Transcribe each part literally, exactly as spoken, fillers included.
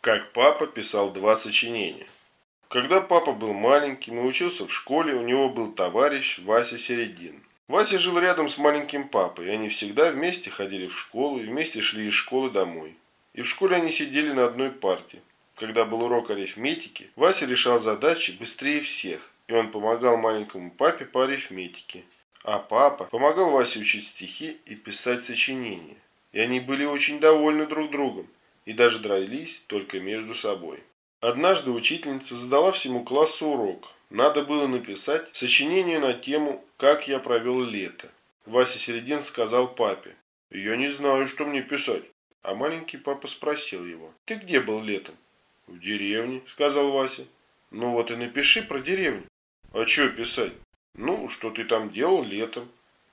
Как папа писал два сочинения. Когда папа был маленьким и учился в школе, у него был товарищ Вася Середин. Вася жил рядом с маленьким папой, и они всегда вместе ходили в школу и вместе шли из школы домой. И в школе они сидели на одной парте. Когда был урок арифметики, Вася решал задачи быстрее всех, и он помогал маленькому папе по арифметике. А папа помогал Васе учить стихи и писать сочинения. И они были очень довольны друг другом, и даже дрались только между собой. Однажды учительница задала всему классу урок. Надо было написать сочинение на тему «Как я провел лето». Вася Середин сказал папе: «Я не знаю, что мне писать». А маленький папа спросил его: «Ты где был летом?» «В деревне», — сказал Вася. «Ну вот и напиши про деревню». «А что писать?» «Ну, что ты там делал летом».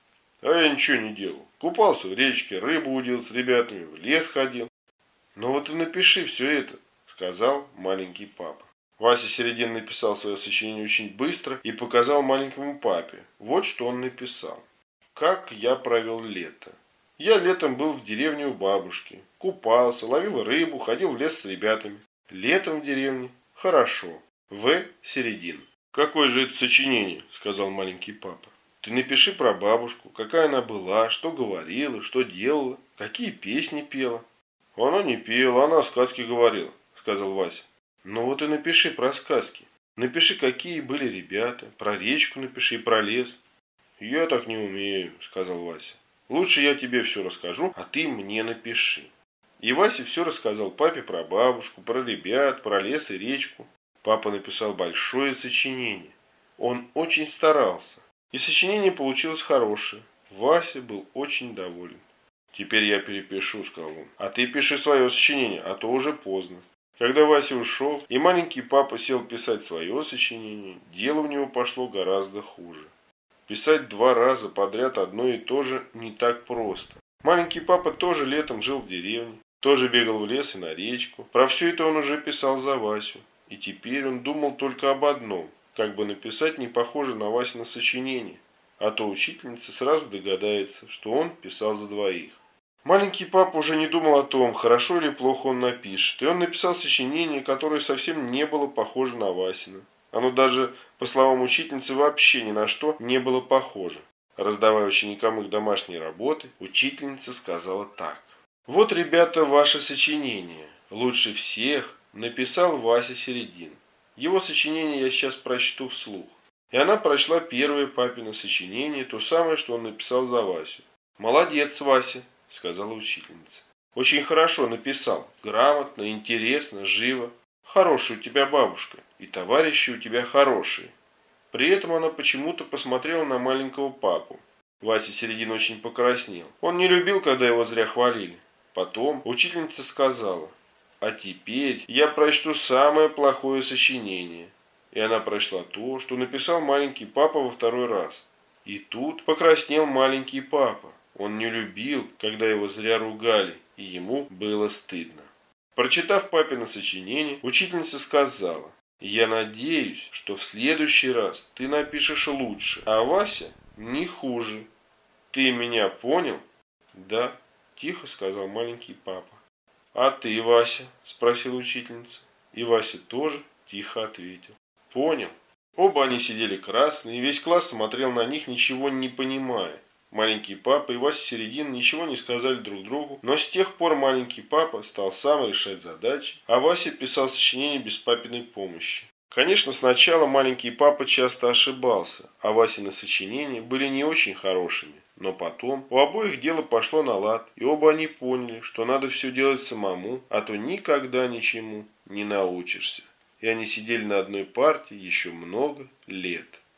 «А я ничего не делал. Купался в речке, рыбу удил с ребятами, в лес ходил». «Ну вот и напиши все это», — сказал маленький папа. Вася Середин написал свое сочинение очень быстро и показал маленькому папе. Вот что он написал. «Как я провел лето. Я летом был в деревне у бабушки. Купался, ловил рыбу, ходил в лес с ребятами. Летом в деревне хорошо. В. Середин». «Какое же это сочинение?» — сказал маленький папа. «Ты напиши про бабушку, какая она была, что говорила, что делала, какие песни пела». «Она не пела, она сказки говорила», — сказал Вася. «Ну вот и напиши про сказки. Напиши, какие были ребята, про речку напиши и про лес». «Я так не умею», — сказал Вася. «Лучше я тебе все расскажу, а ты мне напиши». И Вася все рассказал папе про бабушку, про ребят, про лес и речку. Папа написал большое сочинение. Он очень старался. И сочинение получилось хорошее. Вася был очень доволен. «Теперь я перепишу», — сказал он. «А ты пиши свое сочинение, а то уже поздно». Когда Вася ушел, и маленький папа сел писать свое сочинение, дело у него пошло гораздо хуже. Писать два раза подряд одно и то же не так просто. Маленький папа тоже летом жил в деревне, тоже бегал в лес и на речку. Про все это он уже писал за Васю. И теперь он думал только об одном, как бы написать не похоже на Васино сочинение, а то учительница сразу догадается, что он писал за двоих. Маленький папа уже не думал о том, хорошо или плохо он напишет, и он написал сочинение, которое совсем не было похоже на Васино. Оно даже, по словам учительницы, вообще ни на что не было похоже. Раздавая ученикам их домашние работы, учительница сказала так. «Вот, ребята, ваше сочинение. Лучше всех написал Вася Середин. Его сочинение я сейчас прочту вслух». И она прочла первое папино сочинение, то самое, что он написал за Васю. «Молодец, Вася», — сказала учительница. «Очень хорошо написал. Грамотно, интересно, живо. Хорошая у тебя бабушка, и товарищи у тебя хорошие». При этом она почему-то посмотрела на маленького папу. Вася Середин очень покраснел. Он не любил, когда его зря хвалили. Потом учительница сказала: «А теперь я прочту самое плохое сочинение». И она прочла то, что написал маленький папа во второй раз. И тут покраснел маленький папа. Он не любил, когда его зря ругали, и ему было стыдно. Прочитав папино сочинение, учительница сказала: «Я надеюсь, что в следующий раз ты напишешь лучше, а Вася не хуже. Ты меня понял?» «Да», — тихо сказал маленький папа. «А ты, Вася?» — спросила учительница. И Вася тоже тихо ответил: «Понял». Оба они сидели красные, и весь класс смотрел на них, ничего не понимая. Маленький папа и Вася Середин ничего не сказали друг другу, но с тех пор маленький папа стал сам решать задачи, а Вася писал сочинения без папиной помощи. Конечно, сначала маленький папа часто ошибался, а Васины сочинения были не очень хорошими, но потом у обоих дело пошло на лад, и оба они поняли, что надо все делать самому, а то никогда ничему не научишься. И они сидели на одной парте еще много лет.